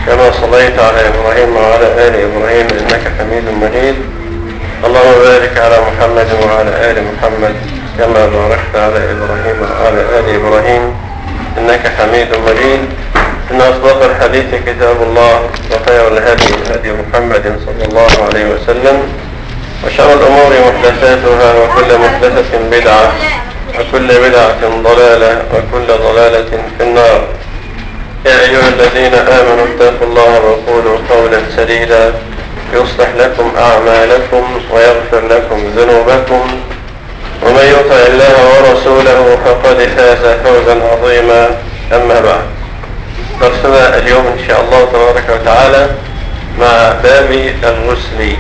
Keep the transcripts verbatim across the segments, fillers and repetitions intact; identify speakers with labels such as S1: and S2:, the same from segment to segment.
S1: كما صليت على إبراهيم وعلى آل إبراهيم إنك حميد مجيد. اللهم بارك على محمد وعلى آل محمد كما باركت على إبراهيم وعلى آل إبراهيم إنك حميد مجيد. إن أصدق الحديث كتاب الله، وخير الهدي هدي محمد صلى الله عليه وسلم، وشر الأمور محدثاتها، وكل محدثة بدعة، وكل بدعة ضلالة، وكل ضلالة في النار. يا أيها الذين آمنوا اتقوا الله وقولوا قولا سديدا يصلح لكم أعمالكم ويغفر لكم ذنوبكم، ومن يطع الله ورسوله فقد فاز فوزا عظيما. أما بعد، درسنا اليوم إن شاء الله تبارك وتعالى مع باب الغسل.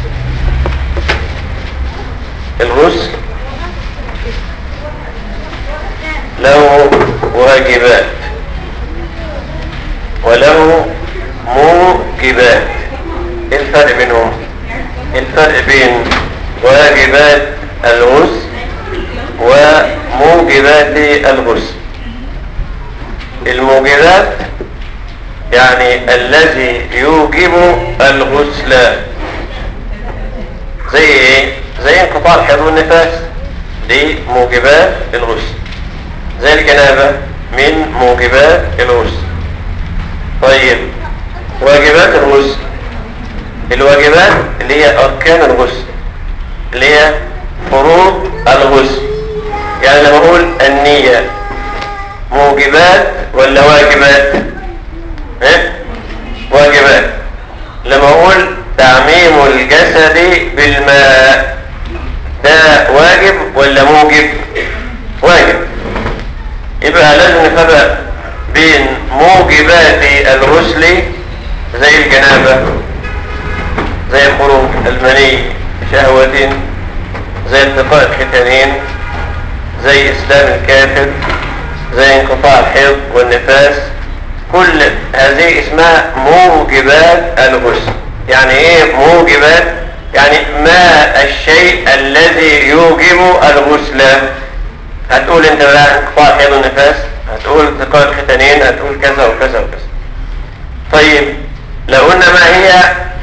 S1: الغسل له واجبات وله موجبات. ايه الفرق بينهم؟ الفرق بين واجبات الغسل وموجبات الغسل. الموجبات يعني الذي يوجب الغسل، زي ايه؟ زي انقطاع الحيض والنفاس، دي موجبات الغسل. زي الجنابة من موجبات الغسل. طيب، واجبات الغسل، الواجبات اللي هي أركان الغسل، اللي هي فروض الغسل. يعني لما أقول النية موجبات ولا واجبات؟ اه؟ واجبات. لما أقول تعميم الجسد بالماء، ده واجب ولا موجب؟ واجب. يبقى لازم نفرق بين موجبات الغسل زي الجنابة، زي خروج المني شهوة، زي التقاء الختانين، زي إسلام الكافر، زي انقطاع الحيض والنفاس. كل هذه اسمها موجبات الغسل. يعني ايه موجبات؟ يعني ما الشيء الذي يوجب الغسل. هتقول انت بقى انقطاع الحيض والنفاس، هتقول التقاء الختانين، هتقول كذا وكذا وكذا. طيب، لو قلنا ما هي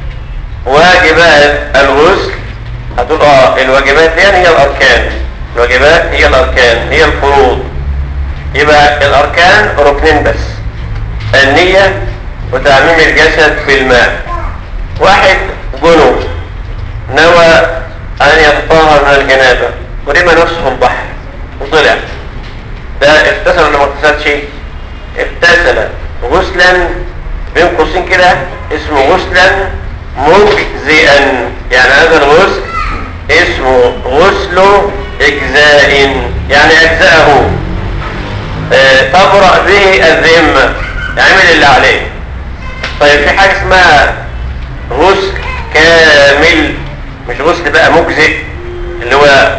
S1: واجبات الغسل، هتقول اه الواجبات دي هي الاركان. الواجبات هي الاركان، هي الفروض. يبقى الاركان ركنين بس: النية وتعميم الجسد بالماء. واحد جنوب نوى ان يتطهر من الجنابة ورمى نفسه في البحر وطلع، ده اغتسل ولا ما اغتسلش؟ اغتسل غسلا بين قوسين كده اسمه غسلا مجزئا. يعني هذا الغسل اسمه غسل اجزاء، يعني اجزاءه اه تبرأ به الذمة، يعمل اللي عليه. طيب، في حاجة اسمها غسل كامل، مش غسل بقى مجزئ اللي هو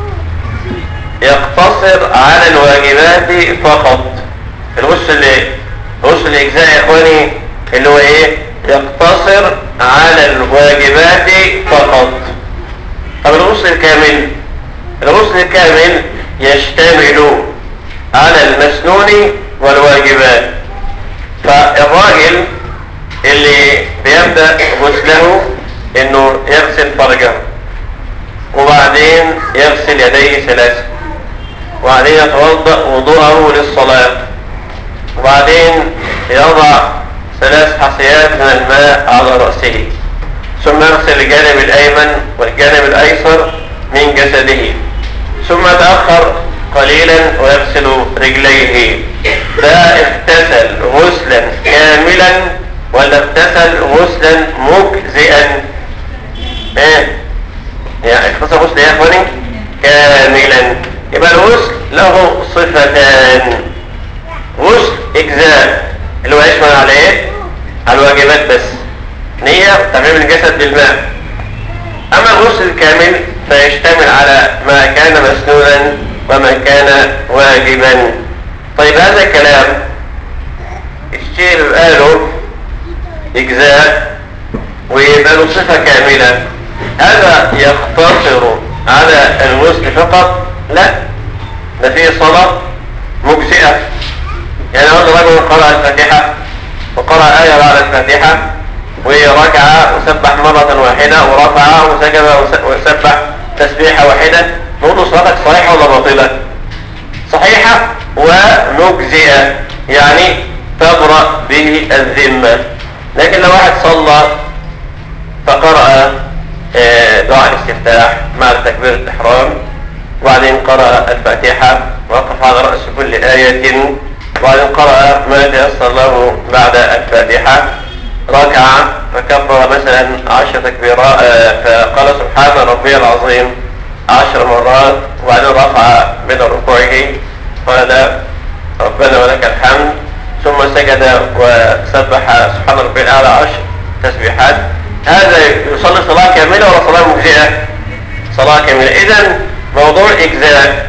S1: يقتصر على الواجبات فقط. الغسل اللي غسل الاجزاء يا اخواني اللي هو ايه؟ يقتصر على الواجبات فقط. طب الغسل الكامل، الغسل الكامل يشتمل على المسنون والواجبات. فالراجل اللي بيبدأ غسله انه يغسل فرجه، وبعدين يغسل يديه ثلاثة، وبعدين يتوضأ وضوءه للصلاة، وبعدين يضع ثلاث حصيات من الماء على رأسه، ثم يغسل الجانب الأيمن والجانب الأيسر من جسده، ثم يتأخر قليلا ويغسل رجليه. ده اغتسل غسلا كاملا ولا اغتسل غسلا مجزئا؟ ايه يعني اغتسل غسل يا اخواني كاملا. يبقى الغسل له صفتان: غسل اجزاء اللي هو يشمل على ايه؟ على الواجبات بس، نية وتعميم الجسد بالماء. اما الغسل الكامل فيشتمل على ما كان مسنونا وما كان واجبا. طيب، هذا الكلام الشيء اللي قاله اجزاء ويبقى له صفة كاملة، هذا يقتصر على الغسل فقط؟ لا، ده فيه صلاة مجزئة. يعني هذا رجل قرأ الفاتحة وقرأ آية بعد الفاتحة وركع وسبح مرة واحدة ورفع وسجد وسبح تسبيحة واحدة، نقول له صلاتك صحيحة ولا باطلة؟ صحيحة ومجزئة، يعني تبرأ به الذمة. لكن لو واحد صلى فقرأ دعاء الاستفتاح مع تكبيرة الإحرام وبعدين قرأ الفاتحة وقف على رأس كل آية وبعدين قرأ ما تيسر له بعد الفاتحة، ركع فكبر مثلا عشر تكبيرات فقال سبحان ربي العظيم عشر مرات وبعدين رفع من ركوعه قال ربنا ولك الحمد ثم سجد وسبح سبحان ربي الأعلى عشر تسبيحات، هذا يصلي صلاة كاملة ولا صلاة مجزئة؟ صلاة كاملة. إذن موضوع الإجزاء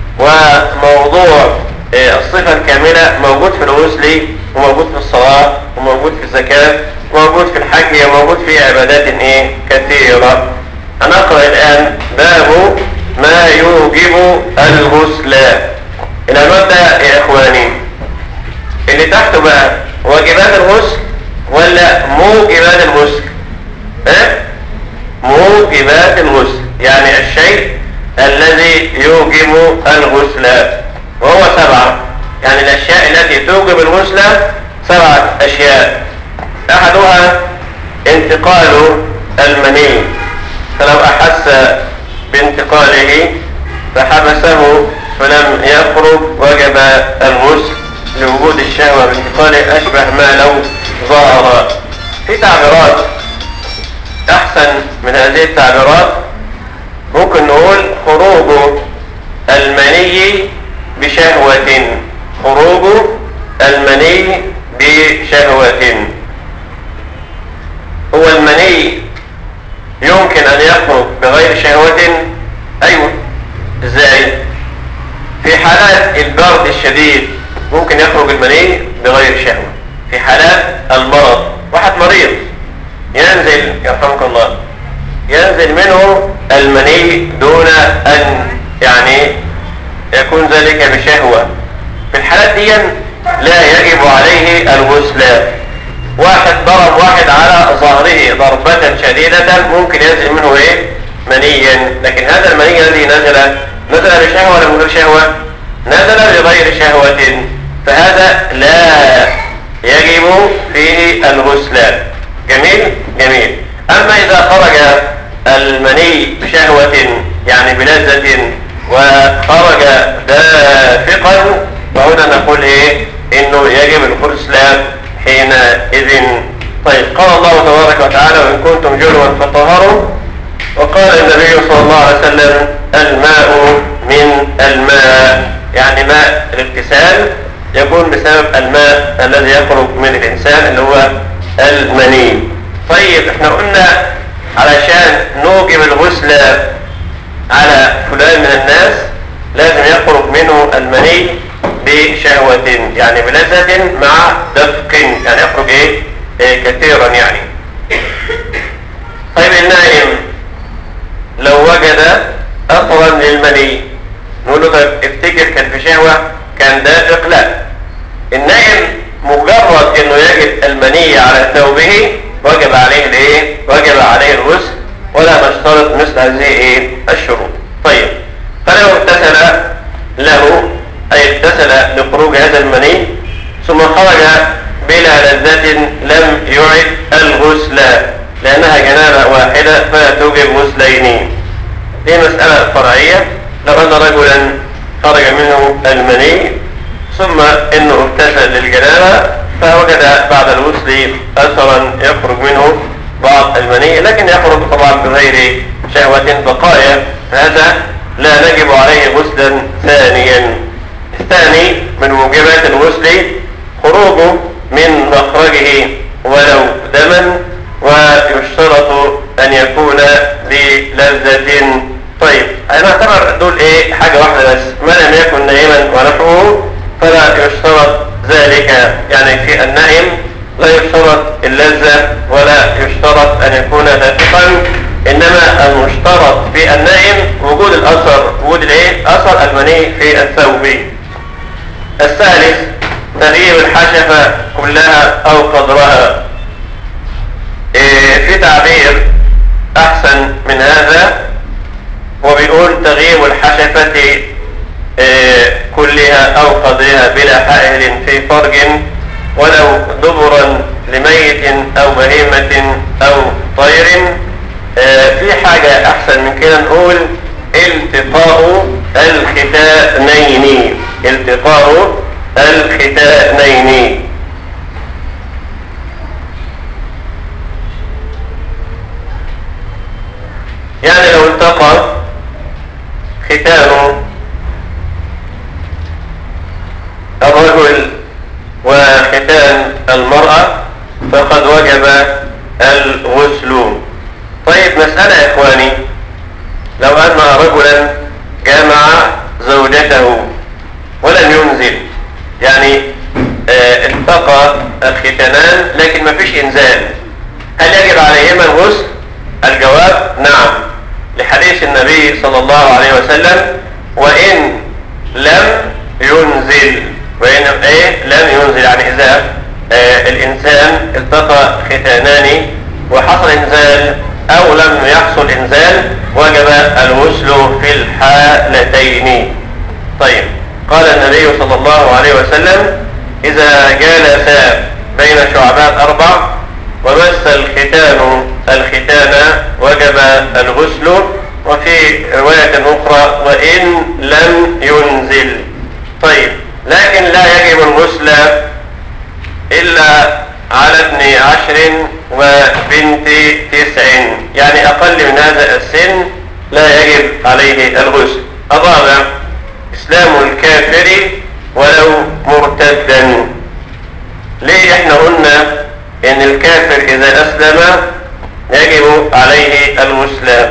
S1: وموضوع الصفة الكاملة موجود في الغسل وموجود في الصلاة وموجود في الزكاة وموجود في الحج وموجود في عبادات ايه كثيرة. هنقرأ الآن باب ما يوجب الغسل. العنوان ده يا إخواني اللي تحته بقى واجبات الغسل ولا موجبات الغسل؟ اه؟ موجبات الغسل يعني الشيء الذي يوجب الغسل، وهو سبعة، يعني الأشياء التي توجب الغسل سبعة أشياء. أحدها انتقال المني، فلو أحس بانتقاله فحبسه فلم يخرج وجب الغسل لوجود الشهوة بانتقاله، أشبه ما لو ظهر. في تعبيرات أحسن من هذه التعبيرات، ممكن نقول خروج المني بشهوة، خروج المني بشهوة. هو المني يمكن أن يخرج بغير شهوة؟ أيوة. إزاي؟ في حالات البرد الشديد ممكن يخرج المني بغير شهوة. في حالات المرض، واحد مريض ينزل يرحمك الله ينزل منه المني دون أن يعني يكون ذلك بشهوة، في الحالات دي لا يجب عليه الغسل. واحد ضرب واحد على ظهره ضربة شديدة ممكن ينزل منه ايه منيا، لكن هذا المني الذي نزل نزل بشهوة ولا بغير شهوة؟ نزل بغير شهوة، فهذا لا يجب فيه الغسل. جميل جميل. اما اذا خرج المني بشهوة يعني بلذة وخرج دافقا فهنا نقول ايه انه يجب الغسل حينئذ. طيب قال الله تبارك وتعالى وان كنتم جنبا فطهروا، وقال النبي صلى الله عليه وسلم الماء من الماء، يعني ماء الاغتسال يكون بسبب الماء الذي يخرج من الانسان اللي هو المني. طيب احنا قلنا علشان نوجب الغسل على فلان من الناس لازم يخرج منه المني بشهوة يعني بلذة مع دفق، يعني يخرج ايه, إيه كثيرا يعني. طيب النائم لو وجد اثرا للمني نقول له طيب افتكر كان في شهوة كان دافق؟ لا، النائم مجرد انه يجد المني على ثوبه وجب عليه الايه وجب عليه الغسل ولا نشترط مثل هذه ايه الشروط. طيب فلو اغتسل له اي اغتسل لخروج هذا المني ثم خرج بلا لذة لم يعد الغسل لانها جنابة واحدة فلا توجب غسلين. دي مسألة فرعية. لو ان رجلا خرج منه المني ثم انه اغتسل للجنابة فوجد بعد الغسل اثرا يخرج منه بعض المني لكن يخرج طبعا بغير شهوة بقايا، هذا لا نجب عليه غسلا ثانيا. الثاني من موجبات الغسل خروجه من مخرجه ولو دما ويشترط ان يكون بلذة. طيب انا اعتبر دول ايه حاجة واحدة بس، ما لم يكن نائما ونحوه فلا يشترط ذلك، يعني في النائم لا يشترط اللذة ولا يشترط ان يكون دافقا، انما المشترط في النائم وجود الاثر، وجود الايه اثر المني في الثوب. الثالث تغيير الحشفة كلها أو قدرها. إيه في تعبير أحسن من هذا وبيقول تغيير الحشفة إيه كلها أو قدرها بلا حائل في فرج ولو دبرا لميت أو بهيمة أو طير. إيه في حاجة أحسن من كده نقول التقاء الختانين، التقاء الختانين. يعني لو التقى ختان الرجل وختان المرأة فقد وجب الغسل. طيب مسألة يا إخواني، لو أن رجلا جامع زوجته ولم ينزل، يعني اه التقى الختانان لكن ما فيش إنزال، هل يجب عليهما الغسل؟ الجواب نعم، لحديث النبي صلى الله عليه وسلم وإن لم ينزل، وإن إيه لم ينزل يعني إذا اه الإنسان التقى ختانان وحصل إنزال أو لم يحصل إنزال وجب الغسل في الحالتين. طيب قال النبي صلى الله عليه وسلم إذا جالس بين شعبات أربع ومس الختان الختان وجب الغسل. وفي رواية أخرى وإن لم ينزل. طيب لكن لا يجب الغسل إلا على ابن عشر وبنت تسع، يعني أقل من هذا السن لا يجب عليه الغسل. الرابع إسلام الكافر ولو مرتدا. ليه احنا قلنا ان الكافر اذا اسلم يجب عليه الغسل؟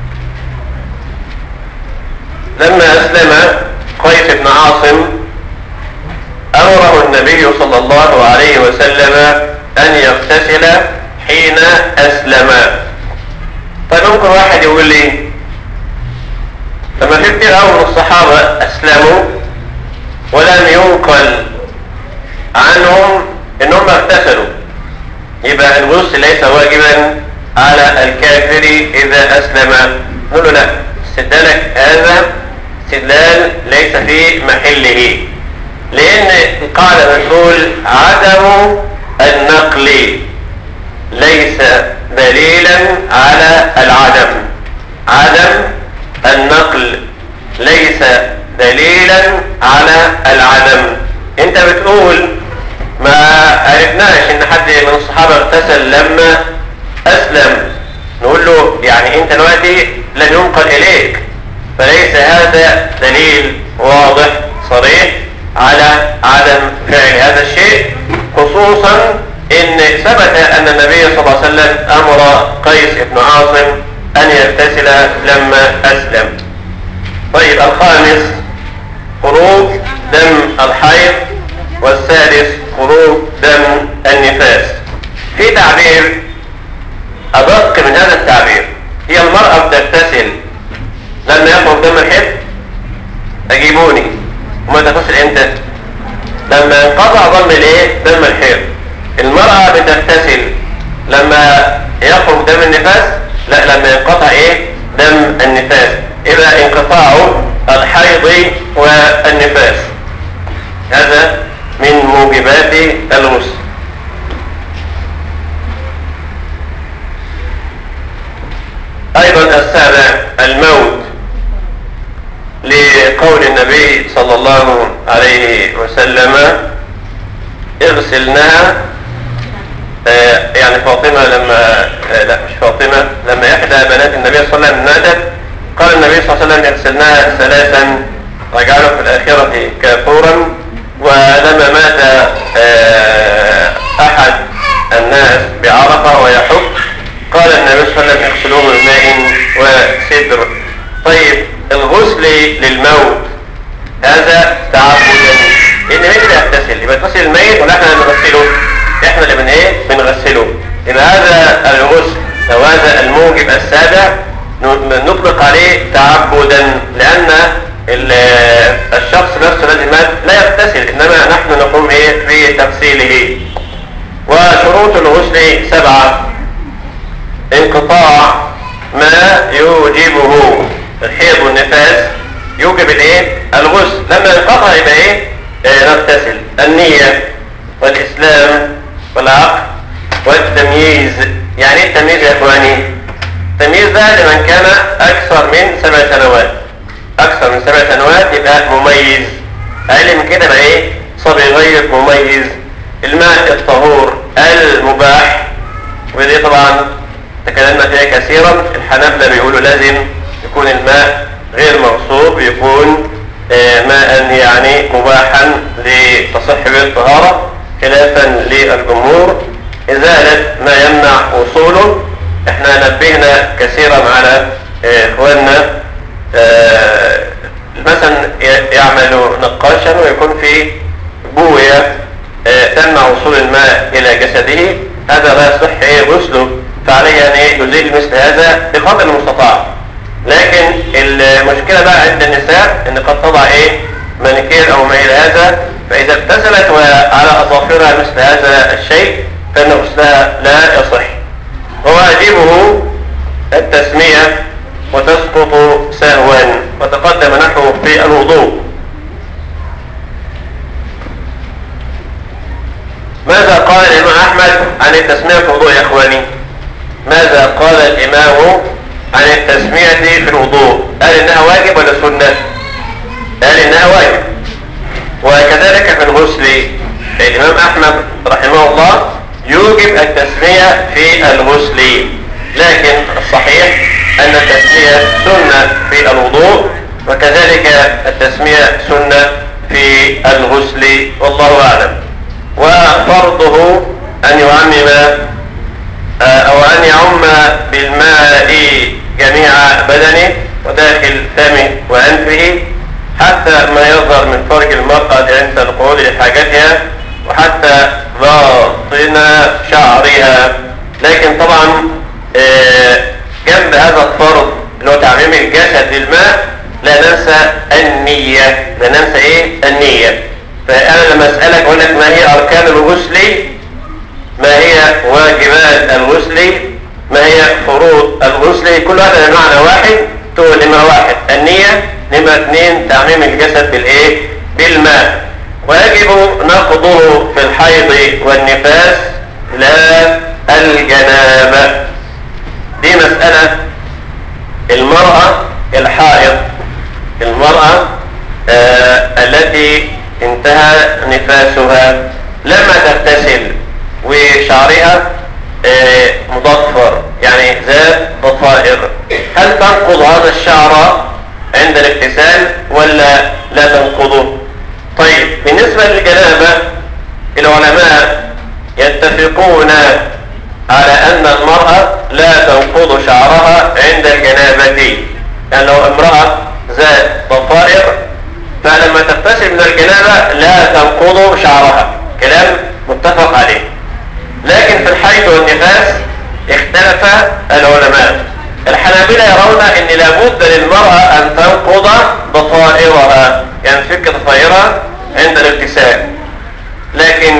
S1: لما اسلم قيس بن عاصم امره النبي صلى الله عليه وسلم ان يغتسل حين اسلم. طيب ممكن واحد يقول لي لما في كتير قوي من الصحابه اسلموا ولم ينقل عنهم انهم اغتسلوا، يبقى الغسل ليس واجبا على الكافر اذا اسلم. نقول له لا، استدلالك هذا استدلال ليس في محله، لان القاعده بتقول عدم النقل ليس دليلا على العدم، عدم النقل ليس دليلا على العدم. انت بتقول ما عرفناش ان حد من الصحابة اغتسل لما اسلم، نقول له يعني انت دلوقتي لن ينقل اليك، فليس هذا دليل واضح صريح على عدم فعل هذا الشيء، خصوصا ان ثبت ان النبي صلى الله عليه وسلم امر قيس بن عاصم ان يغتسل لما اسلم. طيب الخامس خروج دم الحيض، والسادس خروج دم النفاس. في تعبير أدق من هذا التعبير، هي المرأة بتغتسل لما يخرج دم الحيض؟ أجيبوني، وما تغتسل امتى؟ لما ينقطع دم الايه؟ دم الحيض. المرأة بتغتسل لما يخرج دم النفاس؟ لا، لما ينقطع ايه؟ دم النفاس. إذا انقطاع الحيض والنفاس هذا من موجبات الغسل. ايضا السابع الموت، لقول النبي صلى الله عليه وسلم اغسلنها، آه يعني فاطمة لما آه لا مش فاطمة، لما احدى بنات النبي صلى الله عليه وسلم ماتت قال النبي صلى الله عليه وسلم اغسلناها ثلاثا وجعله في الاخرة كافورا. ولما مات آه احد الناس بعرفة ويحب قال النبي صلى الله عليه وسلم اغسلوه بماء وسدر. طيب الغسل للموت هذا تعبدا، لان مين اللي يغتسل؟ يبقى يغتسل الميت ولا احنا اللي بنغسله؟ احنا اللي بن ايه بنغسله. يبقى هذا الغسل او هذا الموجب السابع نطلق عليه تعبدا، لان الشخص نفسه الذي مات لا يغتسل، انما نحن نقوم ايه سبعة. انقطاع ما يوجبه الحيض والنفاس يوجب الايه؟ الغسل. لما ينقطع يبقى ايه؟ آه نغتسل. النية والاسلام والعقل والتمييز. يعني ايه التمييز يا اخواني؟ التمييز ده لمن كان اكثر من سبع سنوات. اكثر من سبع سنوات يبقى مميز. اقل من كده بقى ايه؟ صبي غير مميز. الماء الطهور المباح، ودي طبعا تكلمنا فيها كثيرا. الحنابلة بيقولوا لازم يكون الماء غير مغصوب، يكون ماء يعني مباحا لتصح به الطهارة، خلافا للجمهور. إزالة ما يمنع وصوله. احنا نبهنا كثيرا على اخواننا مثلا يعملوا نقاشا ويكون في بوية تمنع وصول الماء الى جسده، هذا لا يصح غسله، فعليه ان يزيل مثل هذا بقدر المستطاع. لكن المشكلة بقى عند النساء ان قد تضع ايه مانيكير او ما الى هذا، فاذا اغتسلت وعلى اظافرها مثل هذا الشيء فان غسلها لا يصح. وواجبه التسمية وتسقط سهوا، وتقدم نحوه في الوضوء. ماذا قال الإمام أحمد عن التسمية في الوضوء يا إخواني؟ ماذا قال الإمام عن التسمية في الوضوء؟ قال إنها واجب ولا سنة؟ قال إنها واجب. وكذلك في الغسل الإمام أحمد رحمه الله يوجب التسمية في الغسل، لكن الصحيح أن التسمية سنة في الوضوء، وكذلك التسمية سنة في الغسل، والله أعلم. وفرضه أن يعمم أو أن يعم بالماء جميع بدنه وداخل فمه وأنفه حتى ما يظهر من فرج المرأة عند القعود لحاجتها وحتى باطن شعرها. لكن طبعا جنب هذا الفرض اللي هو تعميم الجسد بالماء لا ننسى النية. لا ننسى ايه؟ النية. فأنا لما أسألك أقول لك ما هي أركان الغسل، ما هي واجبات الغسل، ما هي فروض الغسل، كل هذا بمعنى واحد. تقول نمرة واحد النية، نمرة اثنين تعميم الجسد بالايه؟ بالماء. ويجب نقضه في الحيض والنفاس لا الجنابة. دي مسألة المرأة الحائض، المرأة آه التي انتهى نفاسها لما تغتسل وشعرها آه مضفر يعني ذات ضفائر، هل تنقض هذا الشعر عند الاغتسال ولا لا تنقضه؟ طيب بالنسبة للجنابة العلماء يتفقون على أن المرأة لا تنقض شعرها عند الجنابة. يعني لو امرأة ذات ضفائر فلما تغتسل من الجنابة لا تنقض شعرها، كلام متفق عليه. لكن في الحيض والنفاس اختلف العلماء. الحنابلة يرون ان لابد للمرأة ان تنقض ضفائرها، يعني تفك ضفائرها عند الاغتسال. لكن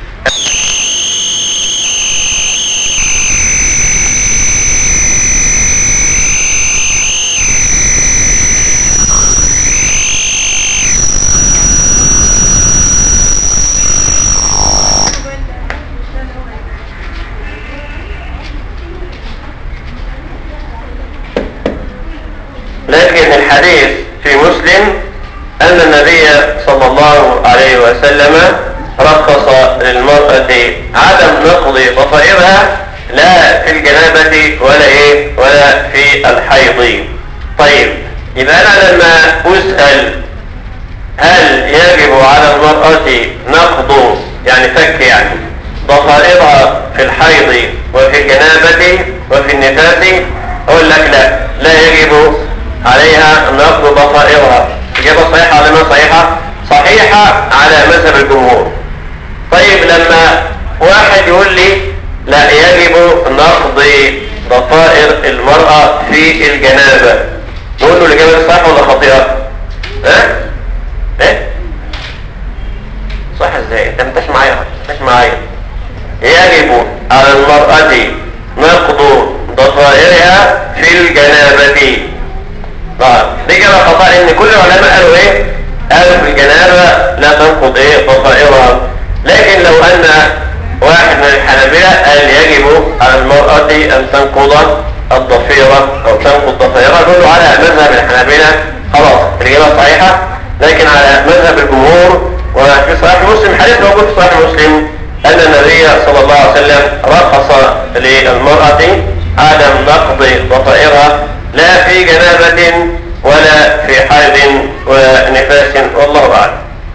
S1: لكن الحديث في مسلم أن النبي صلى الله عليه وسلم رخص للمرأة عدم نقض ضفائرها لا في الجنابة ولا إيه ولا في الحيض. طيب يبقى أنا لما أسأل هل يجب على المرأة نقض يعني فك يعني ضفائرها في الحيض وفي الجنابة وفي النفاس، أقول لك لا لا يجب عليها نقض ضفائرها. إجابة صحيحة ولا ما صحيحة؟ صحيحة على مذهب الجمهور. طيب لما واحد يقول لي لا يجب نقض ضفائر المرأة في الجنابة، نقول له الإجابة صحيحة ولا خاطئة؟ ها؟ ايه؟ صح ازاي؟ انت متاش معايا متاش معايا. يجب على المرأة نقض ضفائرها في الجنابة. طبعا دي كده خطأ، ان كل العلماء قالوا ايه؟ قالوا في الجنابة لا تنقض ايه ضفائرها. لكن لو ان واحد من الحنابلة قال يجب على المرأة ان تنقض الضفيرة او تنقض ضفائرها، دول على مذهب الحنابلة خلاص الإجابة صحيحة. لكن على مذهب الجمهور وفي صحيح مسلم حديث موجود في صحيح مسلم أن النبي صلى الله عليه وسلم رخص للمرأة عدم نقض ضفائرها لا في جنابة ولا في حيض ونفاس، والله أعلم.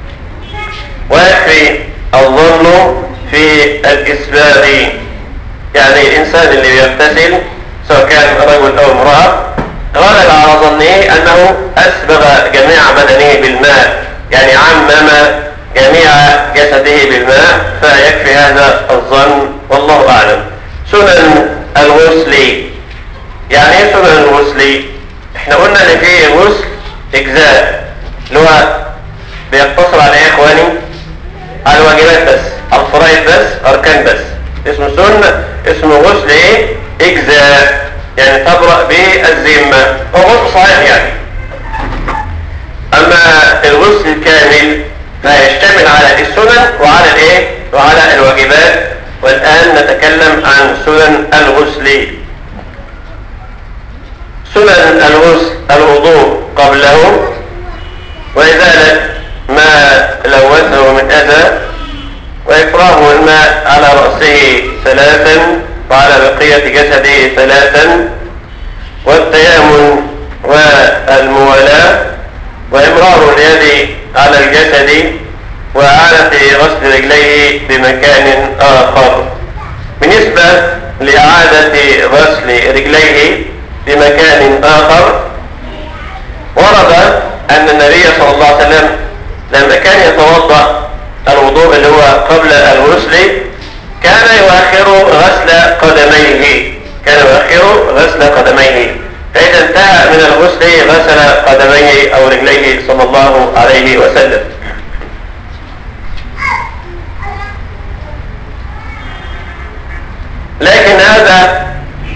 S1: ويكفي الظن في الإسباب، يعني الإنسان اللي بيغتسل سواء كان رجل أو امرأة غالب على ظنه أنه أسبغ جميع بدنه بالماء، يعني عمم جميع جسده بالماء، فيكفي هذا الظن والله أعلم. سنن الغسل، يعني ايه سنن الغسل؟ احنا قلنا ان في غسل اجزاء اللي هو بيقتصر على ايه يا اخواني؟ على الواجبات بس، على الفرائض بس، اركان بس، اسمه سنة، اسمه غسل ايه؟ اجزاء، يعني تبرأ به الذمة، هو غسل صحيح يعني. اما الغسل الكامل فيشتمل على السنن وعلى الايه؟ وعلى الواجبات. والان نتكلم عن سنن الغسل. سنن الغسل الوضوء قبله، وإزالة ما لوثه من أذى، وإفراغ الماء على رأسه ثلاثا وعلى بقية جسده ثلاثا، والتيامن والموالاة، وإمرار اليد على الجسد، وإعادة غسل رجليه بمكان آخر. بالنسبة لإعادة غسل رجليه بمكان آخر، ورد أن النبي صلى الله عليه وسلم لما كان يتوضأ الوضوء اللي هو قبل الغسل كان يؤخر غسل قدميه، كان يؤخر غسل قدميه، فإذا انتهى من الغسل غسل قدميه أو رجليه صلى الله عليه وسلم. لكن هذا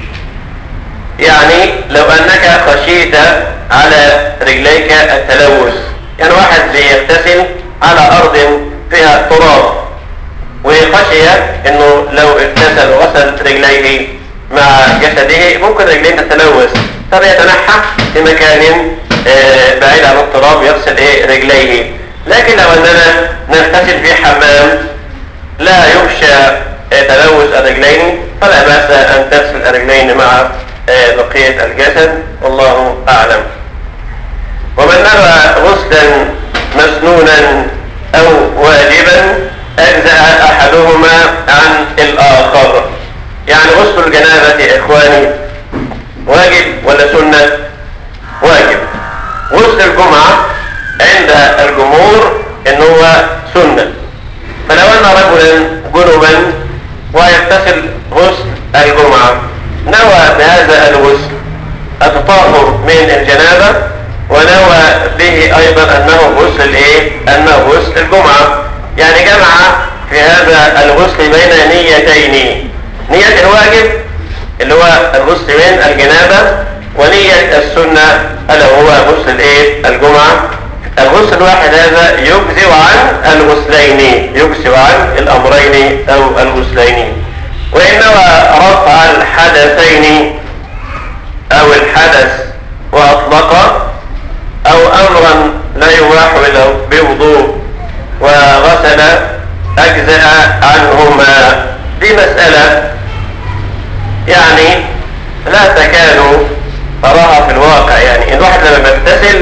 S1: يعني لو أنك خشيت على رجليك التلوث، يعني واحد بيغتسل على أرض فيها تراب وخشي أنه لو اغتسل وغسل رجليه مع جسده ممكن رجليه تتلوث، فبيتنحى في مكان بعيد عن التراب يغسل ايه رجليه. لكن لو أننا نغتسل في حمام لا يخشى تلوث الرجلين فلا بأس أن تغسل الرجلين مع بقية الجسد، والله أعلم. ومن نوى غسلا مسنونا أو واجبا أجزأ أحدهما عن الآخر. يعني غسل الجنابة يا إخواني واجب ولا سنة؟ واجب. غسل الجمعة عند الجمهور إن هو سنة. فلو أن رجلا جنبا ويغتسل غسل الجمعة نوى بهذا الغسل التطهر من الجنابة ونوى به أيضا أنه غسل إيه؟ أنه غسل الجمعة، يعني جمع في هذا الغسل بين نيتين، نية الواجب اللي هو الغسل من الجنابة ونية السنة اللي هو غسل إيه؟ الجمعة. الغسل الواحد هذا يجزئ عن الغسلين، يجزئ عن الأمرين أو الغسلين. وإنما رفع الحدثين أو الحدث وأطلق أو أمرا لا يباح بوضوء وغسل أجزأ عنهما. دي مسألة يعني لا تكاد أراها في الواقع، يعني الواحد لما بيغتسل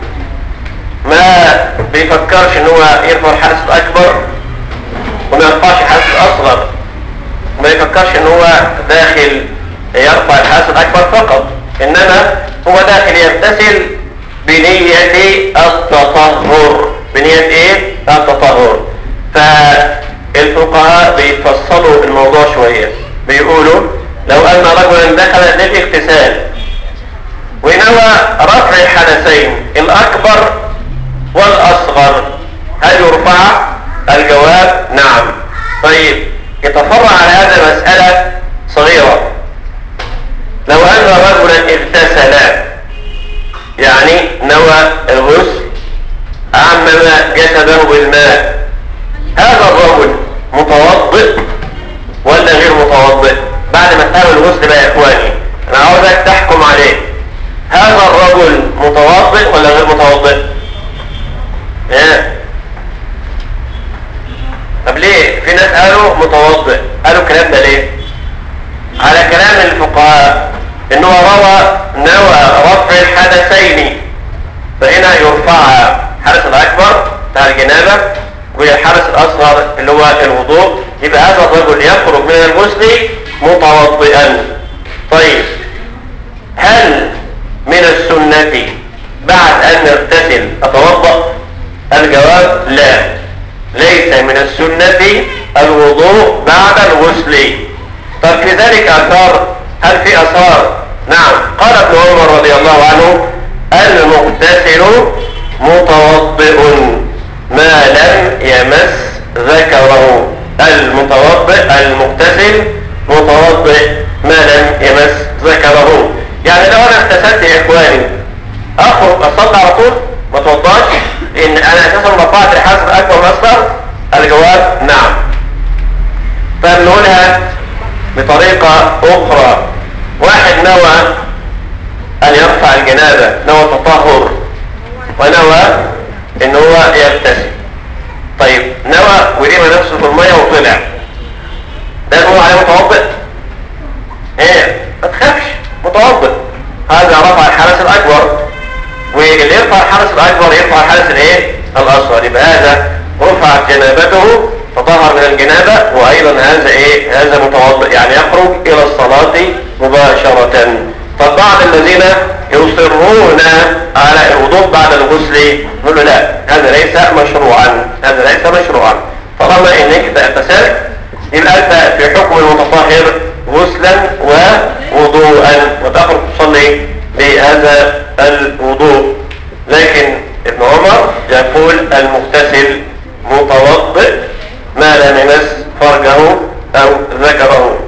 S1: ما بيفكرش ان هو يرفع الحدث الأكبر وما يرفعش الحدث الأصغر، ما يفكرش ان هو داخل يرفع الحدث الأكبر فقط، إنما هو داخل يغتسل بنية التطهر. بنية ايه؟ التطهر. فالفقهاء بيفصلوا الموضوع شوية، بيقولوا لو أن رجلا دخل للاغتسال ونوى رفع الحدثين الأكبر والأصغر هل يرفع؟ الجواب نعم. طيب يتفرع على هذا مسألة صغيرة. لو أن رجلا اغتسل يعني نوى الغسل عمم جسده بالماء، هذا الرجل متوضئ ولا غير متوضئ؟ بعد ما انتهى الغسل بقى يا اخواني انا عاوزك تحكم عليه، هذا الرجل متوضئ ولا غير متوضئ؟ ايه؟ طب ليه في ناس قالوا متوضئ؟ قالوا الكلام ده ليه؟ على كلام الفقهاء انه روى نوى رفع الحدثين، فهنا يرفعها الحدث الاكبر بتاع الجنابه والحدث الاصغر اللي هو الوضوء، يبقى هذا الرجل يخرج من الغسل متوضئا. طيب هل من السنة بعد ان نغتسل اتوضأ؟ الجواب لا، ليس من السنة الوضوء بعد الغسل. طب في ذلك اثار؟ هل في اثار؟ نعم، قال ابن عمر رضي الله عنه المغتسل متوضئ ما لم يمس ذكره. المتوضئ المغتسل متوضئ ما لم يمس ذكره. يعني لو انا اغتسلت يا اخواني اخرج اصلي على طول ما اتوضاش ان انا اساسا رفعت الحدث الاكبر والاصغر؟ الجواب نعم. فبنقولها بطريقه اخرى، واحد نوى ان يرفع الجنابه، نوى تطهر ونوى ان هو يغتسل. طيب نوى ورمى نفسه في الميه وطلع، ده هو عليه متوضئ؟ ايه ما تخافش متوضئ، هذا رفع الحدث الاكبر، واللي يرفع الحدث الاكبر يرفع الحدث الايه الاصغر، يبقى هذا رفعت جنابته تطهر من الجنابه وايضا هذا ايه هذا متوضئ، يعني يخرج الى الصلاه مباشره. فبعض الذين يصرون على الوضوء بعد الغسل نقول له لا، هذا ليس مشروعا، هذا ليس مشروعا. طالما انك اغتسلت يبقى انت في حكم المتطهر غسلا ووضوءا وتخرج تصلي بهذا الوضوء. لكن ابن عمر يقول المغتسل متوضئ ما لم يمس فرجه او ذكره.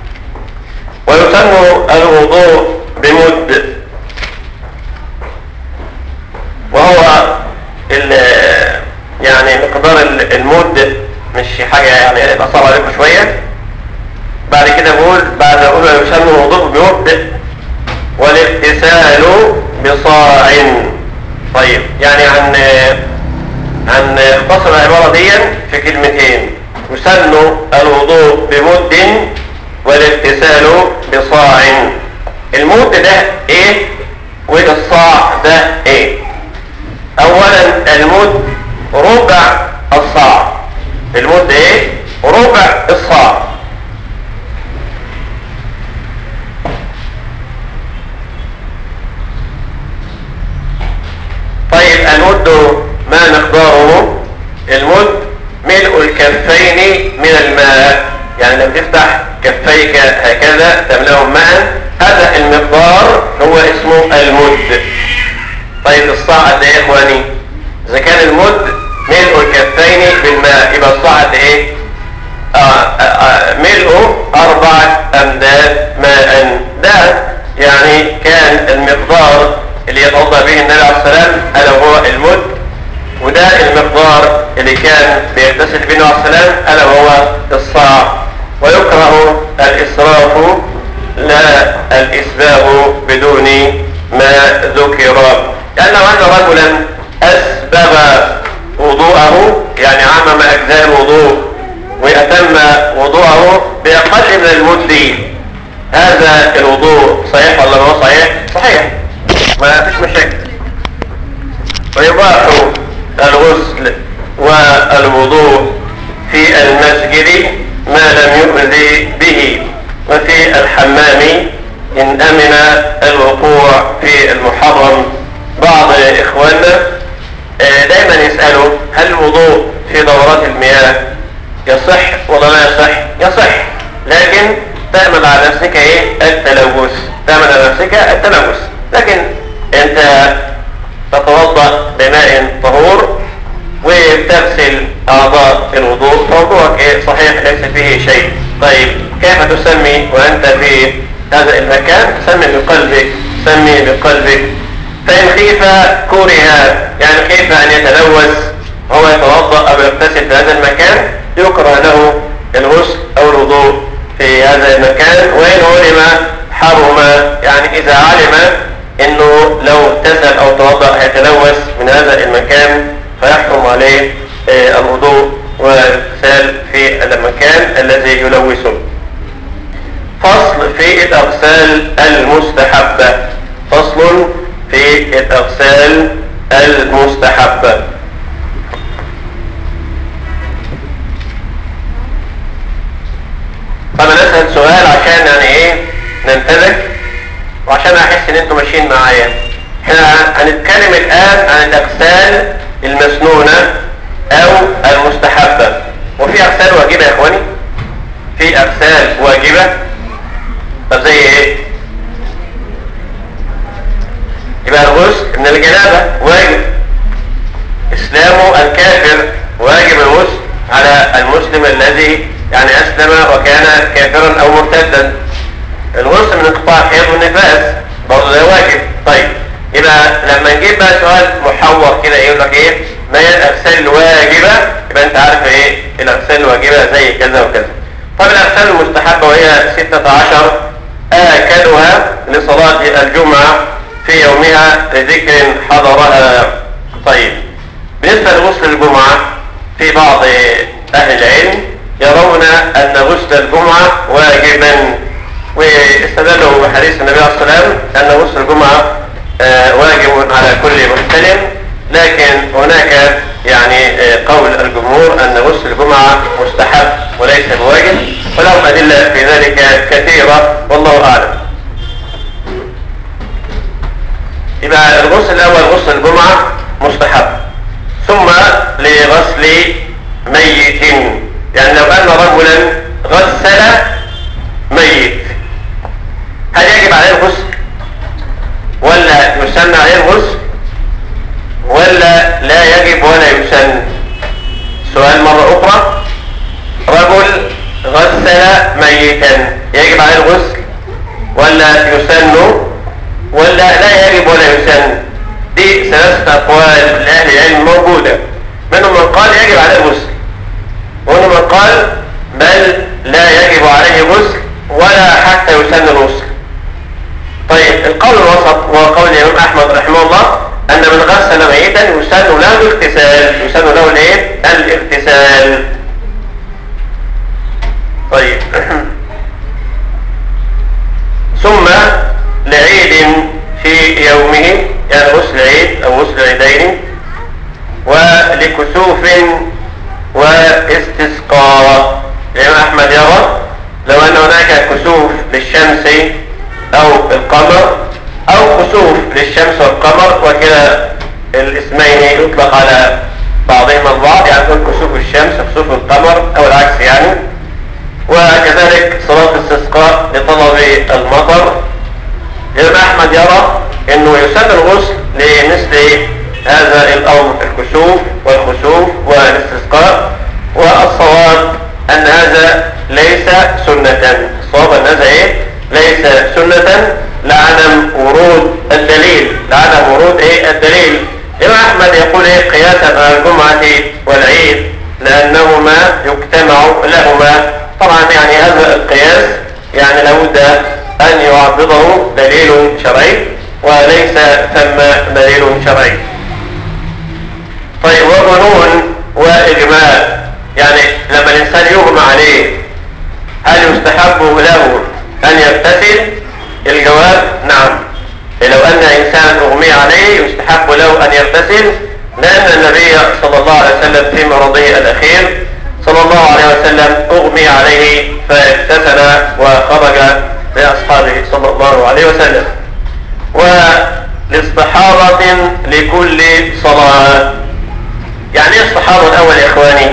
S1: ويسن الوضوء بمد، وهو يعني مقدار المد مش حاجة يعني يبقى صعب عليكم شوية. بعد كده بقول بعد اقول يسن الوضوء بمد والاغتسال بصاع. طيب يعني عن عن اختصر العبارة دي في كلمتين، يسن الوضوء بمد والاغتسال بصاع. المد ده ايه والصاع ده ايه؟ اولا المد ربع الصاع، المد ايه ربع الصاع. طيب المد ما مقداره؟ المد ملء الكفين من الماء، يعني لما تفتح كفيك هكذا تملأهم ماء، هذا المقدار هو اسمه المد. طيب الصاع قد ايه يا اخواني؟ اذا كان المد ملء الكفين بالماء يبقى الصاع قد ايه؟ آه آه آه ملء اربعة امداد ماء. ده يعني كان المقدار اللي يتوضا به النبي عليه الصلاه والسلام الا هو المد، وده المقدار اللي كان بيغتسل به النبي عليه الصلاه والسلام الا هو الصاع. ويكره الاسراف لا الاسباغ بدون ما ذكر، لانه ان رجلا اسبغ وضوءه يعني عمم اجزاء الوضوء واتم وضوءه باقل من المد، هذا الوضوء صحيح ولا هو صحيح؟ صحيح ما فيش مشاكل. ويباح الغسل والوضوء في المسجد ما لم يؤذي به، وفي الحمام إن أمن الوقوع في المحرم. بعض إخواننا دائما يسألوا هل الوضوء في دورات المياه يصح ولا لا يصح؟ يصح، لكن تأمن على نفسك ايه التلوث، تأمن على نفسك التلوث. لكن انت تتوضأ بماء طهور وتغسل أعضاء الوضوء، موضوعك إيه صحيح ليس فيه شيء. طيب كيف تسمي وأنت في هذا المكان؟ سمي بقلبك، سمي بقلبك. فإن خيف كره، يعني خيف أن يتلوث وهو يتوضأ أو يغتسل في هذا المكان، يكره له الغسل أو الوضوء في هذا المكان. وإن علم حرم، يعني إذا علم إنه لو اغتسل أو توضأ هيتلوث من هذا المكان فيحرم عليه الوضوء والاغتسال في المكان الذي يلوثه. فصل في الأغسال المستحبة. فصل في الأغسال المستحبة. طب انا اسال سؤال عشان يعني ايه ننتبه وعشان احس ان انتم ماشيين معايا. احنا هنتكلم الان عن الاغسال المسنونه او المستحبه. وفي اغسال واجبه يا اخواني؟ في اغسال واجبه. طب زي ايه؟ يبقى الغسل من الجنابه واجب. اسلام الكافر واجب الغسل على المسلم الذي يعني اسلم وكان كافرا او مرتدا. الغسل من انقطاع الحيض والنفاس برضه ده واجب. طيب يبقى لما نجيب بقى سؤال محور كده يقول لك ايه ما هي الاغسال الواجبه، يبقى انت عارف ايه الاغسال الواجبه زي كذا وكذا. طب الاغسال المستحبه وهي ستة عشر آكدها لصلاه الجمعه في يومها لذكر حضرها. طيب بالنسبه لغسل الجمعه في بعض اهل العلم يرون ان غسل الجمعه واجبا، واستدلوا بحديث النبي عليه الصلاه والسلام ان غسل الجمعه واجب على كل محتلم. لكن هناك يعني قول الجمهور ان غسل الجمعه مستحب وليس بواجب، ولهم ادله في ذلك كثيره والله اعلم. يبقى الغسل الاول غسل الجمعه مستحب. ثم لغسل ميت، يعني لو ان رجلا غسل ميت هل يجب عليه الغسل ولا يسن عليه الغسل ولا لا يجب ولا يسن؟ سؤال مرة اخرى، رجل غسل ميتا يجب عليه الغسل ولا يسن ولا لا يجب ولا يسن؟ دي ثلاثة اقوال لاهل العلم موجودة. منهم من قال يجب عليه الغسل، ومنهم من قال بل لا يجب عليه غسل ولا حتى يسن الغسل. طيب القول الوسط وهو قول الامام احمد رحمه الله ان من غسل ميتا يسن له الاغتسال، يسن له الايه؟ الاغتسال. طيب ثم لعيد في يومه، يعني غسل عيد او غسل عيدين، ولكسوف واستسقاء. الامام احمد يرى لو ان هناك كسوف للشمس او القمر او كسوف للشمس والقمر، وكلا الاسمين يطلق على بعضهما البعض، يعني يكون كسوف الشمس وكسوف القمر او العكس يعني. وكذلك صلاة الاستسقاء لطلب المطر. الامام احمد يرى انه يسن الغسل لمثل هذا الامر، الكسوف والخسوف والاستسقاء. والصواب ان هذا ليس سنة، الصواب ان هذا ايه؟ ليس سنة لعدم ورود الدليل، لعدم ورود ايه؟ الدليل. الامام احمد يقول ايه؟ قياسا على الجمعة والعيد لانهما يجتمع لهما. طبعا يعني هذا القياس يعني لابد ان يعضده دليل شرعي، وليس ثم دليل شرعي. طيب وجنون واجماع، يعني لما الانسان يغمى عليه هل يستحب له ان يغتسل؟ الجواب نعم. لو ان انسان اغمي عليه يستحب له ان يغتسل، لان النبي صلى الله عليه وسلم في مرضه الاخير صلى الله عليه وسلم اغمي عليه فاغتسل وخرج باصحابه صلى الله عليه وسلم. ولاستحاضة لكل صلاة. يعني ايه الصحابة الاول يا اخواني؟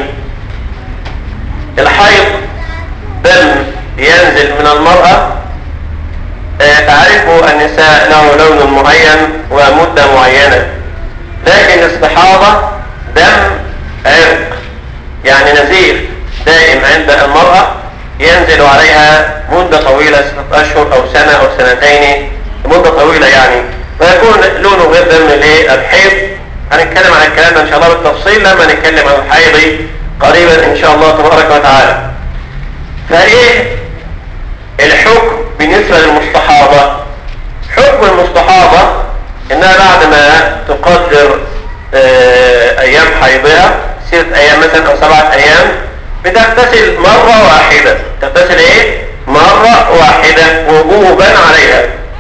S1: الحيض دم ينزل من المرأة، تعرفوا النساء له لون معين ومدة معينة، لكن الاستحاضة دم يعني نزيف دائم عند المرأة ينزل عليها مدة طويلة، ستة أشهر أو سنة أو سنتين، مدة طويلة يعني، ويكون لونه غير دم للحيض. هنتكلم عن الكلام ده إن شاء الله بالتفصيل لما نتكلم عن الحيض قريبا إن شاء الله تبارك وتعالى. فإيه الحكم بالنسبة للمستحاضة؟ حكم المستحاضة إنها بعد ما تقدر آه أيام حيضها، ستة أيام مثلا أو سبعة أيام، بتغتسل مرة واحدة. تغتسل إيه؟ مرة واحدة وجوبا عليها.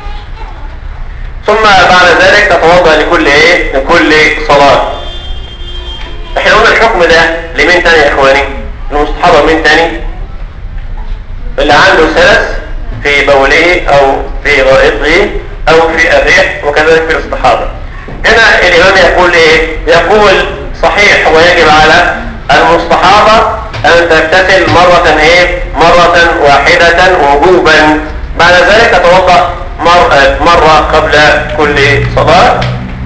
S1: ثم بعد ذلك تتوضأ لكل إيه؟ لكل صلاة. احنا قلنا الحكم ده لمين تاني يا إخواني؟ المستحاضة مين تاني؟ اللي عنده سلس في بوله أو في غائطه أو في الريح، وكذلك في الاستحاضة. هنا الإمام يقول إيه؟ يقول صحيح ويجب على المستحاضة أن تغتسل مرة إيه؟ مرة واحدة وجوبا. بعد ذلك تتوضأ مرة قبل كل صلاة،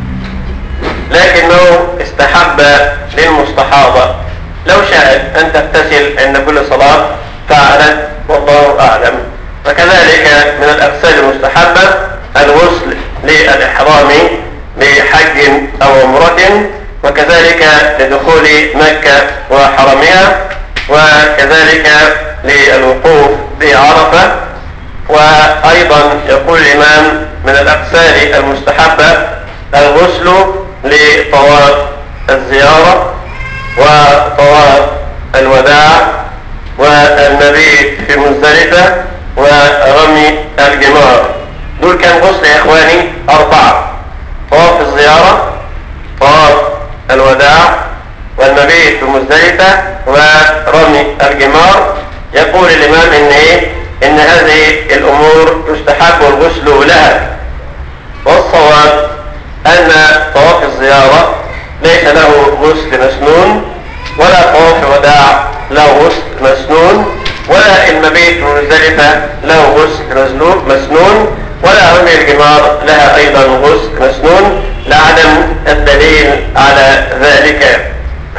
S1: لكنه استحب للمستحاضة لو شاءت أن تغتسل عند كل صلاة فعلت، والله أعلم. وكذلك من الأغسال المستحبة الغسل للإحرام بحج أو عمرة، وكذلك لدخول مكة وحرمها، وكذلك للوقوف بعرفة. وأيضا يقول الإمام من الأغسال المستحبة الغسل لطواف الزيارة وطواف الوداع والمبيت في مزدلفة ورمي الجمار. دول كان غسل يا إخواني أربعة: طواف الزيارة، طواف الوداع، والمبيت في مزدلفة، ورمي الجمار. يقول الإمام إن إيه؟ إن هذه الأمور يستحب الغسل لها. والصواب أن طواف الزيارة ليس له غسل مسنون، ولا طواف وداع له غسل مسنون، ولا المبيت في مزدلفة له غسل مسنون، ولا رمي الجمار لها أيضا غسل مسنون، لعدم الدليل على ذلك.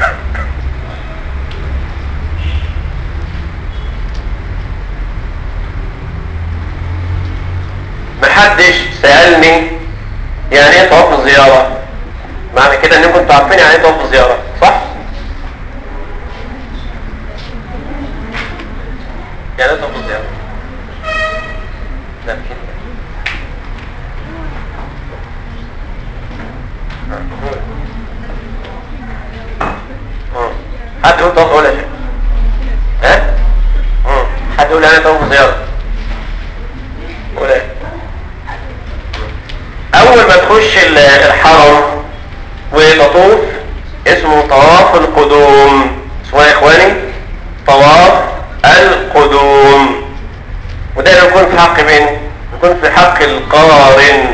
S1: محدش سألني يعني ايه طواف الزيارة. معنى كده انكم كنتوا عارفين يعني ايه طواف الزيارة، صح؟ يعني ايه طواف الزيارة؟ لا مش حد يقول طواف ولا شيء؟ ها؟ حد يقول يعني ايه طواف الزيارة؟ ولا ايه؟ اول ما تخش الحرم وتطوف اسمه طواف القدوم. اسمه يا اخواني طواف القدوم. وده يكون في حق مين؟ يكون في حق القارن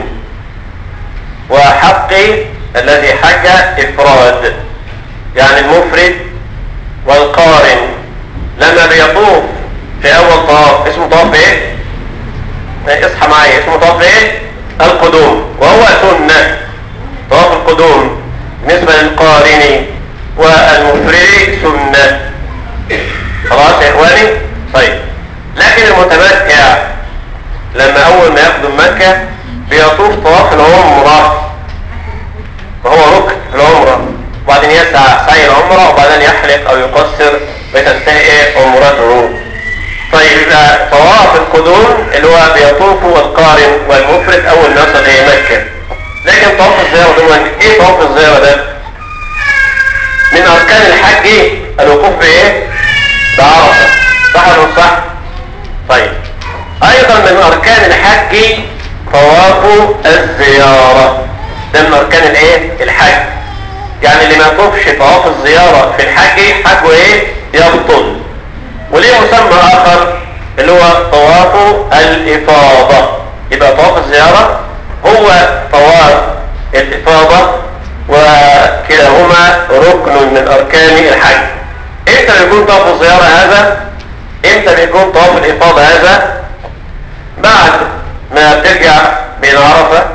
S1: وحق الذي حج افراد. يعني المفرد والقارن لما بيطوف في اول طواف اسمه طواف ايه؟ اصحى معايا، اسمه طواف ايه؟ القدوم، وهو سنة. طواف القدوم بالنسبة للقارن والمفرد سنة. خلاص يا اخواني؟ طيب، لكن المتمتع لما اول ما يقدم مكة بيطوف طواف العمرة، وهو ركن العمرة، وبعدين يسعى سعي العمرة، وبعدين يحلق او يقصر وتنتهي عمرته. طيب يبقى طواف القدوم اللي هو بيطوفه القارن والمفرد اول ما يصل الى مكة. لكن طواف الزيارة ده ايه؟ طواف الزيارة ده من اركان الحج الوقوف بايه؟ بعرفة، صح ولا مش صح؟ طيب، ايضا من اركان الحج طواف الزيارة. ده من اركان الايه؟ الحج. يعني اللي ما يطوفش طواف الزيارة في الحج حجه ايه؟ يبطل. وليه مسمى اخر اللي هو طواف الافاضة. يبقى طواف الزيارة هو طواف الافاضة، وكلاهما ركن من اركان الحج. امتى بيكون طواف الزيارة هذا؟ امتى بيكون طواف الافاضة هذا؟ بعد ما بترجع بين عرفة،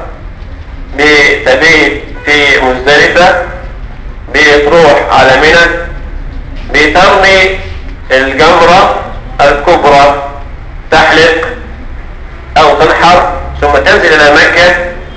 S1: بتبيت في مزدلفة، بتروح على منى، بترمي الجمرة الكبرى، تحلق أو تنحر ثم تنزل إلى مكة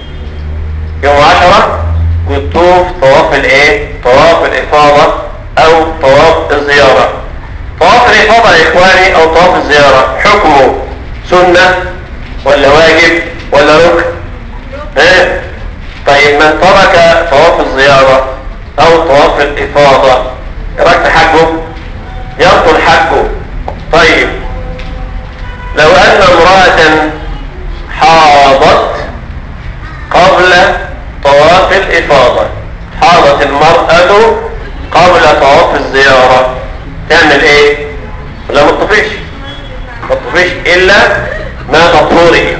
S1: يوم عشرة وتطوف طواف الايه؟ طواف الإفاضة أو طواف الزيارة. طواف الإفاضة يا إخواني أو طواف الزيارة حكمه سنة ولا واجب ولا ركن؟ ها؟ طيب من ترك طواف الزيارة أو طواف الإفاضة يرك حجه؟ يبطل حجه. طيب لو أن امرأة حاضت قبل طواف الإفاضة، حاضت المرأة قبل طواف الزيارة، تعمل ايه؟ لا ما تطوفش، ما تطوفش إلا ما تطهري.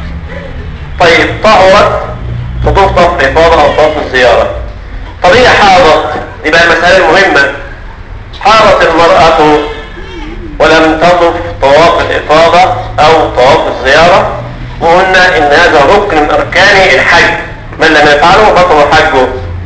S1: طيب طهرت تطوف طواف الإفاضة أو طواف الزيارة. طب هي حاضت، دي بقى المسألة المهمة. حاضت المرأة ولم تطف طواف الإفاضة أو طواف الزيارة، وقلنا إن هذا ركن من أركان الحج، من لم يفعله بطل حجه.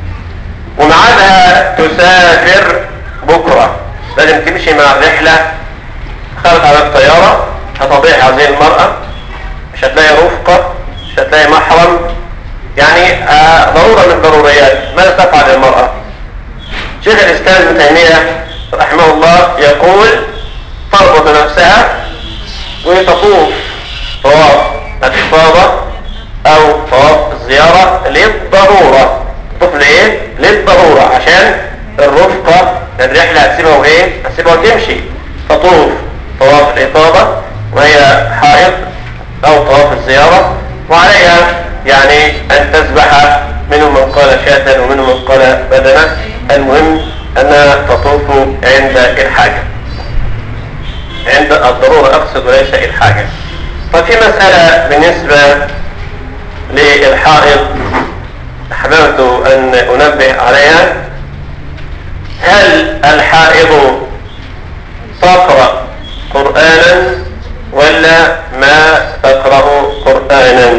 S1: ومعادها تسافر بكرة، لازم تمشي مع الرحلة. خارج على الطيارة هتضيع هذه المرأة، مش هتلاقي رفقة، مش هتلاقي محرم، يعني آه ضرورة من الضروريات. ماذا تفعل المرأة؟ شيخ الإسلام ابن تيمية رحمه الله يقول تربط نفسها وتطوف طواف الإفاضة أو طواف الزيارة للضرورة. تطوف لإيه؟ للضرورة، عشان الرفقة الرحلة هتسيبها وإيه؟ هتسيبها وتمشي. تطوف طواف الإفاضة وهي حائض أو طواف الزيارة، وعليها يعني أن تذبح، منهم من قال شاة ومنهم من قال بدنة. المهم أنها تطوف عند الحاجة، عند الضرورة أقصد وليس الحاجة. طيب في مسألة بالنسبة للحائض حببت أن أنبه عليها. هل الحائض تقرأ قرآنا ولا ما تقرأ قرآنا؟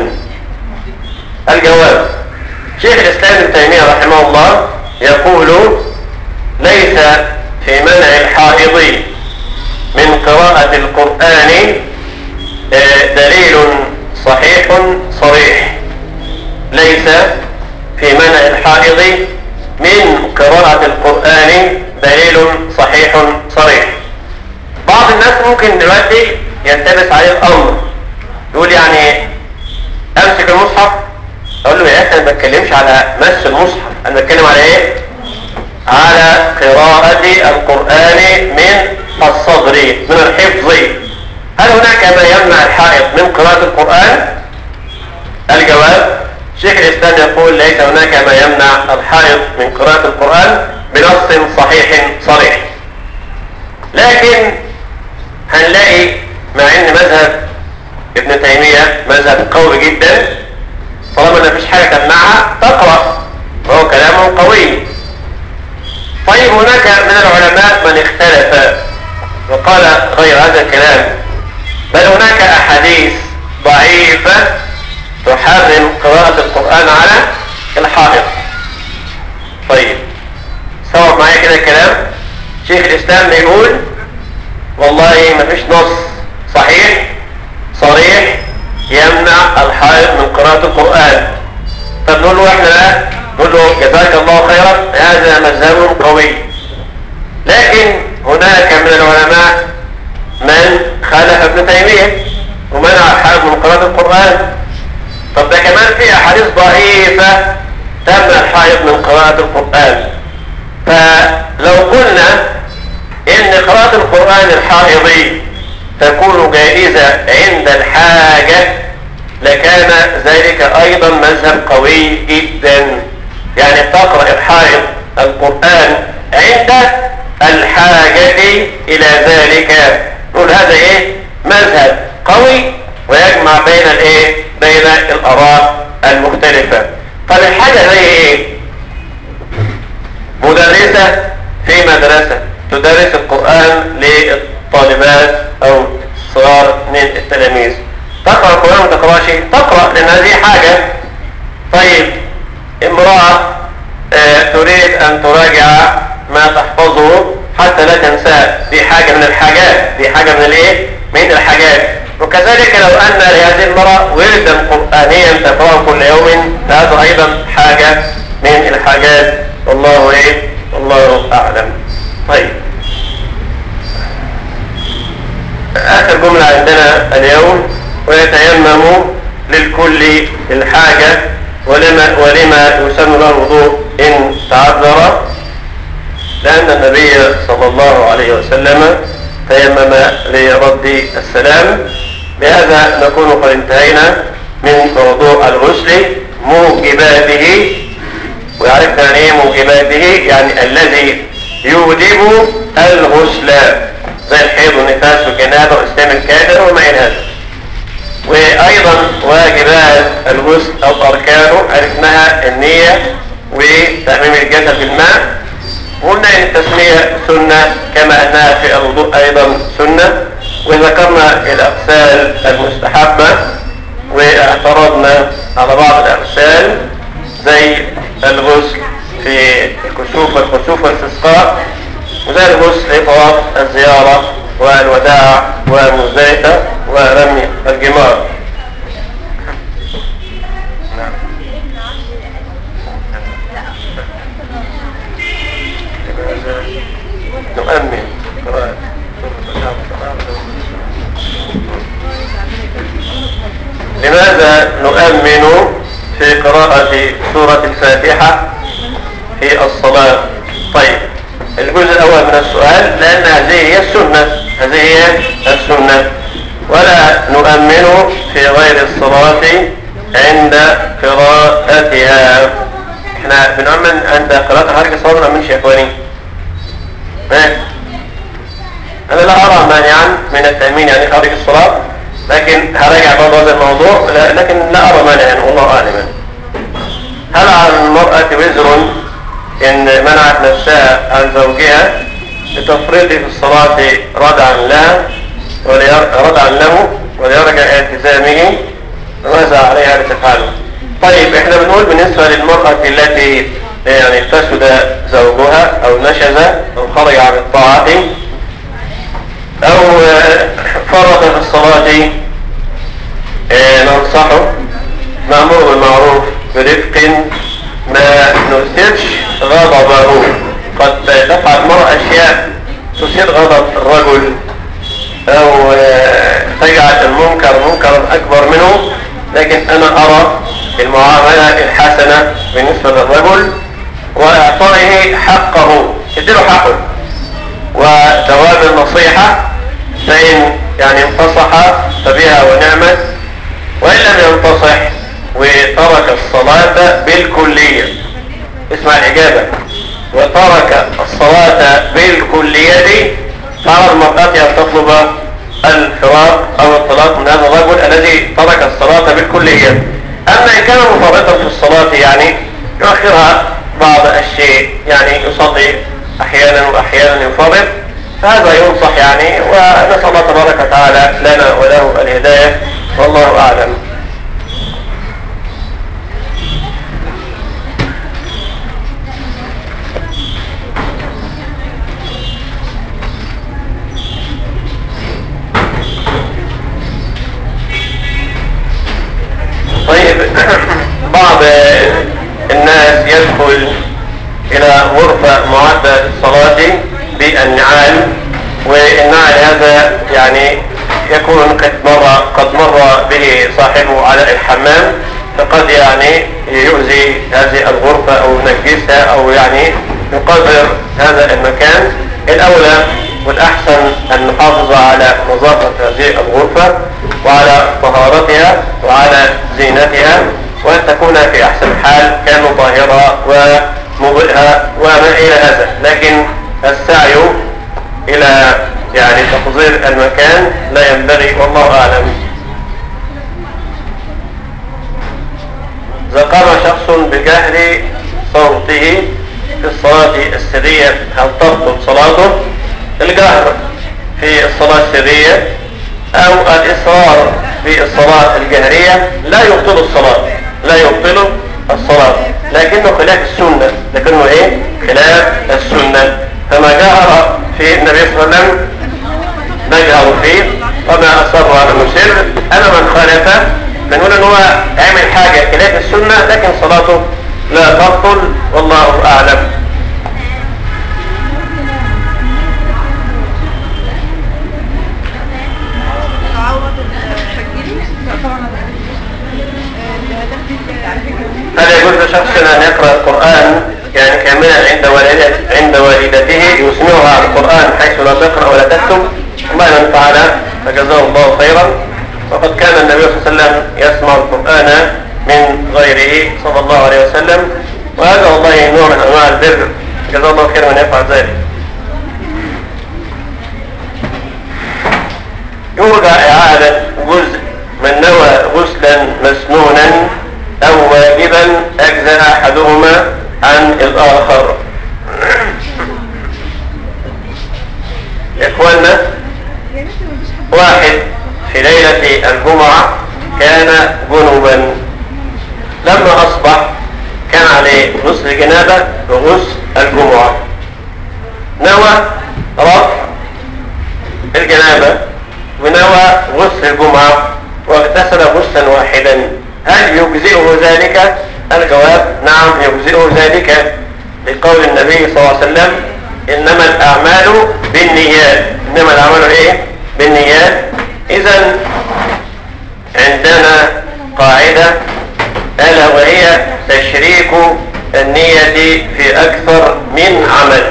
S1: الجواب: شيخ الإسلام ابن تيمية رحمه الله يقول ليس في منع الحائض من قراءة القرآن دليل صحيح صريح. ليس في منع الحائض من قراءة القرآن دليل صحيح صريح. بعض الناس ممكن دلوقتي يلتبس عليه الأمر، يقول يعني أمسك المصحف، أقول له يا أخي أنا ما بتكلمش على مس المصحف، أنا بتكلم على إيه؟ على قراءة القرآن من الصدر، من الحفظ. هل هناك ما يمنع الحائض من قراءة القرآن؟ الجواب: شيخ الإسلام يقول ليس هناك ما يمنع الحائض من قراءة القرآن بنص صحيح صريح. لكن هنلاقي مع ان مذهب ابن تيمية مذهب قوي جدا، طالما ما فيش حاجة تمنعها تقرأ، وهو كلامه قوي. طيب هناك من العلماء من اختلف وقال غير هذا الكلام، بل هناك أحاديث ضعيفة تحرم قراءة القرآن على الحائض. طيب صور معايا كده الكلام. شيخ الإسلام بيقول والله ما فيش نص صحيح صريح يمنع الحائض من قراءة القرآن. طب نقول له احنا لا، نقول له جزاك الله خيرا، هذا مذهب قوي. لكن هناك من العلماء من خالف ابن تيمية ومنع الحائض من قراءة القرآن. طب ده كمان في احاديث ضعيفة تمنع الحائض من قراءة القرآن. فلو قلنا ان قراءة القرآن الحائضي تكون جائزة عند الحاجة لكان ذلك ايضا مذهب قوي جدا. يعني تقرأ الحائض القرآن عند الحاجة الى ذلك، نقول هذا ايه؟ مذهب قوي ويجمع بين الايه؟ بين الاراء المختلفة. طب الحاجة زي ايه؟ مدرسة في مدرسة تدرس القرآن للطالبات او صغار من التلاميذ، تقرأ القرآن ما تقرأش؟ تقرأ، لان هذه حاجة. طيب امرأة آه تريد ان تراجع ما تحفظه حتى لا تنساه. دي حاجة من الحاجات، دي حاجة من الايه؟ من الحاجات. وكذلك لو أن لهذه المرأة وردا قرآنيا تقرأه كل يوم، فهذا أيضا حاجة من الحاجات. والله ايه؟ والله أعلم. طيب، آخر جملة عندنا اليوم: ويتيمم للكل الحاجة ولما, ولما يسن له الوضوء إن تعذر، لأن النبي صلى الله عليه وسلم تيمم لرد السلام. بهذا نكون قد انتهينا من موضوع الغسل موجباته. وعرفنا يعني ايه موجباته؟ يعني الذي يوجب الغسل، زي الحيض والنفاس والجنابه والاسلام الكافر وما الى هذا. وايضا واجبات الغسل او اركانه عرفناها: النيه وتأميم الجسد بالماء. وقلنا ان التسميه سنه كما انها في الوضوء ايضا سنه. وذكرنا الاغسال المستحبه واعترضنا على بعض الاغسال زي الغسل في الكسوف والخسوف والاستسقاء، وزي الغسل لطواف الزياره والوداع ومزدلفه ورمي الجمار. نؤمن لماذا نؤمن في قراءة سورة الفاتحة في الصلاة؟ طيب، الجزء الأول من السؤال: لأن هذه هي السنة، هذه هي السنة، ولا نؤمن في غير الصلاة عند قراءتها. احنا بنؤمن عند قراءتها خارج الصلاة، ما نؤمنش يا اخواني. أنا لا أرى مانعا من التأمين يعني خارج الصلاة، لكن هراجع برضه هذا الموضوع، لكن لا أرى مانعا والله أعلم. هل على المرأة وزر إن منعت نفسها عن زوجها لتفريط في الصلاة ردعا لها ردعا له وليرجع التزامه؟ ماذا عليها لتفعله؟ طيب، احنا بنقول بالنسبة للمرأة التي يعني فسد زوجها أو نشز أو خرج عن الطاعة أو فرط في الصلاة، ننصحه، نأمر بالمعروف برفق، ما نثيرش غضبه. قد تفعل المرأة أشياء تثير غضب الرجل أو تجعل المنكر منكرا أكبر منه، لكن أنا أرى المعاملة الحسنة بالنسبة للرجل وإعطائه حقه، اديله حقه، ودوام النصيحة. فإن يعني انتصح فبها ونعمت، وإن لم ينتصح وترك الصلاة بالكلية، اسمع الإجابة، وترك الصلاة بالكلية، فعلى المرأة أن تطلب الفراق أو الطلاق من هذا الرجل الذي ترك الصلاة بالكلية. أما إن كان مفرطا في الصلاة يعني يؤخرها بعض الشيء، يعني يصلي أحيانا وأحيانا يفرط، فهذا ينصح يعني. ونسأل الله تبارك وتعالى لنا وله الهداية، والله أعلم. طيب، بعض الناس يدخل إلى غرفة معدة للصلاة بالنعال، والنعل هذا يعني يكون قد مر قد مر به صاحبه على الحمام، فقد يعني يؤذي هذه الغرفة أو ينجسها أو يعني يقذر هذا المكان. الأولى والأحسن أن نحافظ على نظافة هذه الغرفة وعلى طهارتها وعلى زينتها، وأن تكون في أحسن حال كمطهرة ومضيئة وما إلى هذا. لكن السعي إلى يعني تقذير المكان لا ينبغي، والله أعلم. إذا قام شخص بجهر صوته في الصلاة السرية هل تبطل صلاته؟ الجهر في الصلاة السرية أو الإصرار في الصلاة الجهرية لا يبطل الصلاة، لا يبطل الصلاة، لكنه خلاف السنة، لكنه إيه؟ خلاف السنة. فما جهر في النبي صلى الله عليه وسلم نجهر فيه، وما أصر المسر. أما من خالفه بنقول ان هو عمل حاجة خلاف السنة لكن صلاته لا تبطل، والله أعلم. هل يجوز لشخص أن يقرأ القرآن يعني كاملا عند والدته عند والدته يسمعها القرآن حيث لا تقرأ ولا تكتب؟ والله من فعل فجزاه الله خيرا، وقد كان النبي صلى الله عليه وسلم يسمع القرآن من غيره صلى الله عليه وسلم، وهذا والله نوع من أنواع البر، جزاه الله خيرا من يفعل ذلك. يرجى إعادة جزء من نوى غسلا مسنونا أو واجبا أجزأ أحدهما عن الآخر. يا إخوانا، واحد في ليلة الجمعة كان جنوبا، لما أصبح كان عليه غسل جنابة وغسل الجمعة، نوى رفع الجنابة ونوى غسل الجمعة واغتسل غسلا واحدا، هل يجزئه ذلك؟ الجواب نعم يجزئه ذلك، لقول النبي صلى الله عليه وسلم إنما الأعمال بالنيات. إنما الأعمال إيه؟ بالنيات. إذن عندنا قاعدة ألا وهي تشريك النية في أكثر من عمل.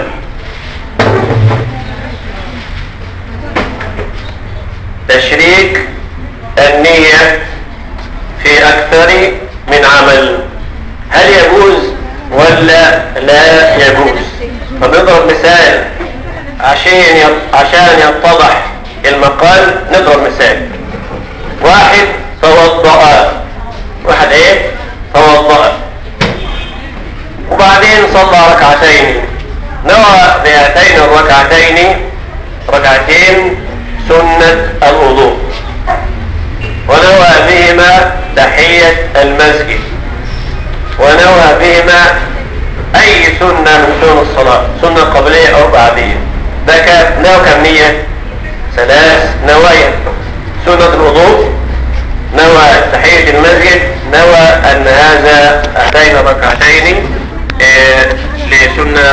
S1: تشريك النية في أكثر من عمل، هل يجوز ولا لا يجوز؟ فنضرب مثال عشان عشان يتضح المقال. نضرب مثال، واحد توضأ، واحد ايه توضأ وبعدين صلى ركعتين، نوى بهاتين الركعتين ركعتين سنة الوضوء، ونوى بهما تحية المسجد، ونوى بهما أي سنة من سنن الصلاة، سنة قبلية أو بعدية. ده كان نوى كم نية؟ ثلاث نوايا: سنة الوضوء، نوى تحية المسجد، نوى أن هذا هاتين الركعتين لسنة